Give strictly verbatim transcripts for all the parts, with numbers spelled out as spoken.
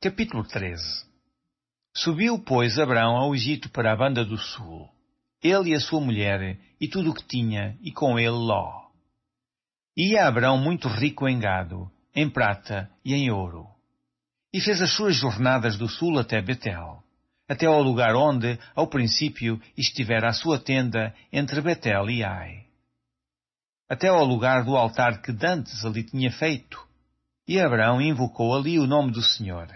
Capítulo treze. Subiu, pois, Abrão ao Egito para a banda do sul, ele e a sua mulher, e tudo o que tinha, e com ele Ló. Ia Abrão muito rico em gado, em prata e em ouro. E fez as suas jornadas do sul até Betel, até ao lugar onde, ao princípio, estivera a sua tenda entre Betel e Ai. Até ao lugar do altar que dantes ali tinha feito. E Abrão invocou ali o nome do Senhor.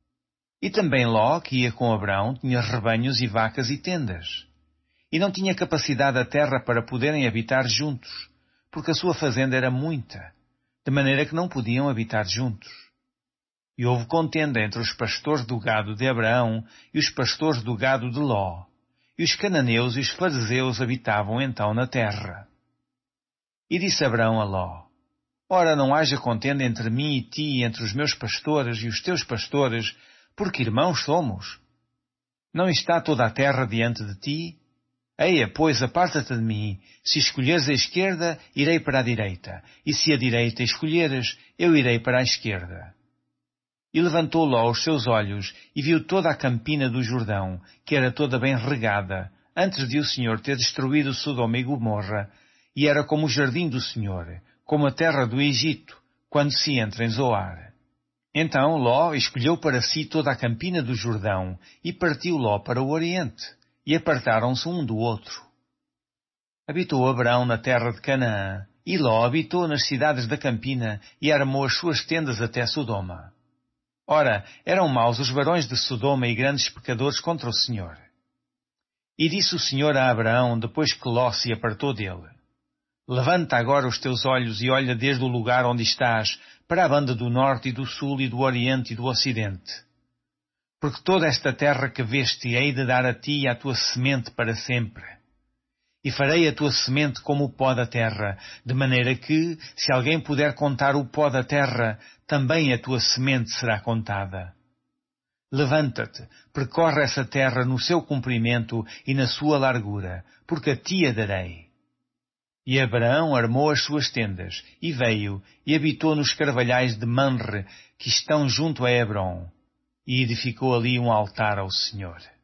E também Ló, que ia com Abrão, tinha rebanhos e vacas e tendas. E não tinha capacidade a terra para poderem habitar juntos, porque a sua fazenda era muita, de maneira que não podiam habitar juntos. E houve contenda entre os pastores do gado de Abraão e os pastores do gado de Ló, e os cananeus e os fariseus habitavam então na terra. E disse Abraão a Ló: Ora, não haja contenda entre mim e ti, e entre os meus pastores e os teus pastores, porque irmãos somos. Não está toda a terra diante de ti? Eia, pois, aparta-te de mim. Se escolheres a esquerda, irei para a direita, e se a direita escolheres, eu irei para a esquerda. E levantou Ló os seus olhos, e viu toda a campina do Jordão, que era toda bem regada, antes de o Senhor ter destruído Sodoma e Gomorra, e era como o jardim do Senhor, como a terra do Egito, quando se entra em Zoar. Então Ló escolheu para si toda a campina do Jordão, e partiu Ló para o Oriente, e apartaram-se um do outro. Habitou Abrão na terra de Canaã, e Ló habitou nas cidades da campina, e armou as suas tendas até Sodoma. Ora, eram maus os varões de Sodoma e grandes pecadores contra o Senhor. E disse o Senhor a Abraão, depois que Ló se apartou dele: Levanta agora os teus olhos e olha desde o lugar onde estás, para a banda do norte e do sul e do oriente e do ocidente. Porque toda esta terra que veste hei de dar a ti e à tua semente para sempre. E farei a tua semente como o pó da terra, de maneira que, se alguém puder contar o pó da terra, também a tua semente será contada. Levanta-te, percorre essa terra no seu comprimento e na sua largura, porque a ti a darei. E Abraão armou as suas tendas, e veio, e habitou nos carvalhais de Manre, que estão junto a Hebrom, e edificou ali um altar ao Senhor.